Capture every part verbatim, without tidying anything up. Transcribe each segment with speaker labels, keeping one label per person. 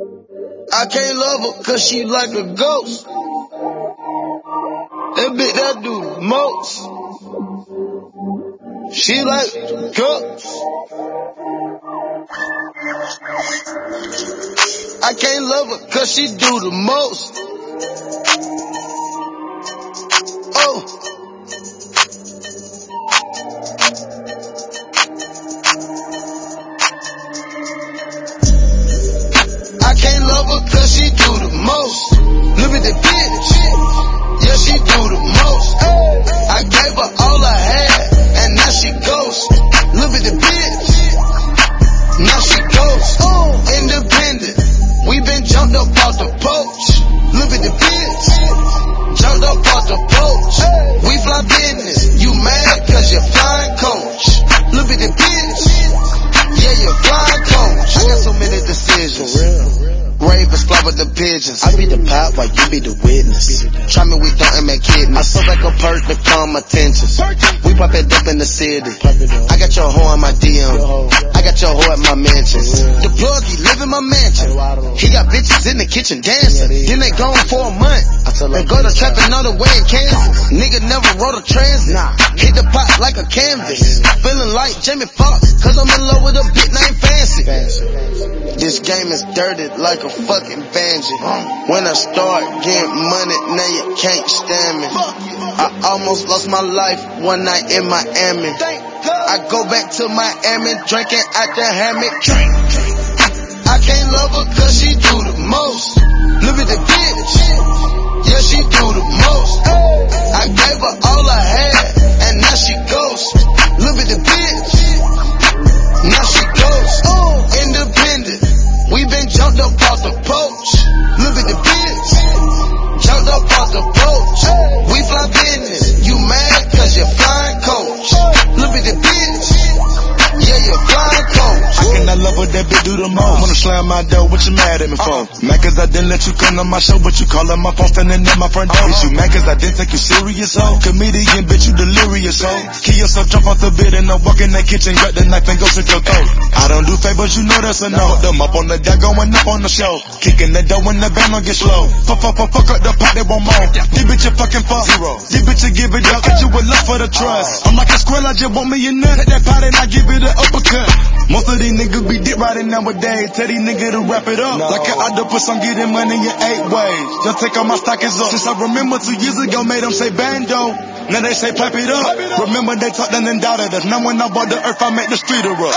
Speaker 1: I can't love her cause she like a ghost. That bitch that do the most. She like ghosts. I can't love her cause she do the most. Oh. I can't love her cause she do the most. Look at the bitch. Yeah, she do the most. I gave her all I had, and now she ghost. Look at the bitch. Now she ghost. Independent. We been jumped up off the porch. Look at the bitch. Jumped up off the porch. We fly business. You mad cause you're flying coach. Look at the bitch. Yeah, you're flying coach. I got so many decisions. Ravens fly with the pigeons. I be the pop while you be the witness. Try me, we don't make kidneys. I so back a perk to calm attention. We pop it up in the city. I got your hoe in my D M. I got your hoe at my mansions. The plug, he live in my mansion. He got bitches in the kitchen dancing. Then they gone for a month. They go to trapping all the way in Kansas. Nigga never rode a transit. Hit the pot like a canvas. Feeling like Jamie Foxx, cause I'm in love with a bitch named Fancy. This game is dirty like a fucking banjo. When I start getting money, now you can't stand me. I almost lost my life one night in Miami. I go back to Miami, drinking out the hammock. I can't love her cause she do the most. Look at the bitch. Yeah, she do the most. I gave her all I had, and now she ghost. Look at the bitch. Now she ghost. Independent. We been jumped up off the porch. Look at the bitch. Jumped up off the porch. We fly business. You mad cause you're flying coach. Look at the bitch. Yeah, you're flying coach.
Speaker 2: I cannot love her, that bitch do the most. Wanna slam my door, what you mad at me for? Mad cause I didn't let you come on my show, but you callin' my phone, standing at my front door. Is you mad cause I didn't take you serious, ho? Comedian, bitch, you delirious, ho? Kill yourself, jump off the bed and I walk in that kitchen, grab the knife and go to your throat. I don't do favors, you know that's a no. Put them up on the deck, going up on the show. Kicking the door when the band don't get slow. Fuck, fuck, fuck, fuck up the pot, they want more. These bitches fucking fuck. Zero. These bitches give it up, cause you would love for the trust. I'm like a squirrel, I just want me a nut. Take that pot and I give it an uppercut. Most of these niggas be dick riding nowadays. Tell these niggas to wrap it up. No. Like an octopus, I'm getting money in eight ways. Just take all my stockings up. Since I remember two years ago, made them say bando. Now they say pipe it up. Pipe it up. Remember they talked and then doubted us. Now when I bought the earth, I make the street erupt.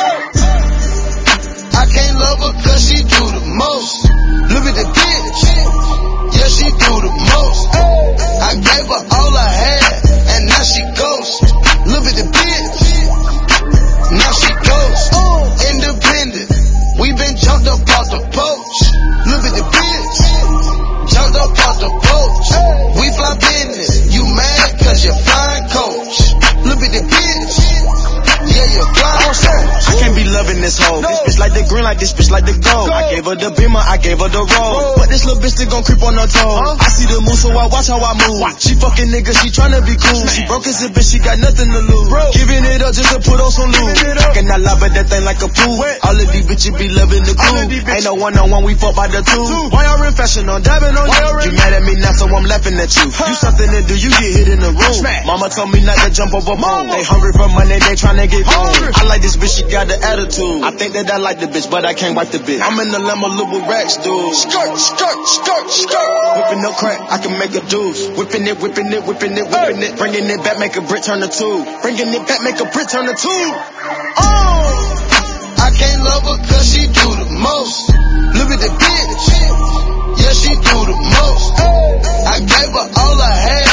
Speaker 1: I can't love her cause she do the most. Look at the bitch. Yeah, she do the most. I gave her all I had, and now she ghost. Look at the bitch. Now she ghost. Independent. We been jumped up off the porch. Look at the bitch. Jumped up off the porch. We fly business. You mad cause you're flying coach. Look at the bitch. Yeah, you're flying coach.
Speaker 2: I can't be loving this hoe. This bitch like the green, like this bitch like the gold. I gave her the beamer, I gave her the roll. But this little bitch still gon' creep on her toes. I see the move, so I watch how I move. She fucking nigga, she tryna be cool. She broke as a bitch, she got nothing to lose. Giving it up just to put on some loot. I cannot lie, but that thing like a pool. All of these bitches be loving the cool. Ain't no one on one, we fuck by the two. Why y'all in fashion on dabbing on you? You mad at me now, so I'm laughing at you. You something to do, you get hit in the room. Mama told me not to jump over bone. They hungry for money, they tryna get home. I like this bitch, she got the attitude. I think that I like the bitch, but I can't wipe the bitch. I'm in the limo, little racks, dude. Skirt, skirt, skirt, skirt. Whipping up crack, I can make a deuce. Whipping it, whipping it, whipping it, whipping it. Bringing it back, make a brick turn to two. Bringing it back, make a brick turn to two.
Speaker 1: Oh, I can't love her cause she do the most. Look at the bitch. Yeah, she do the most. I gave her all I had,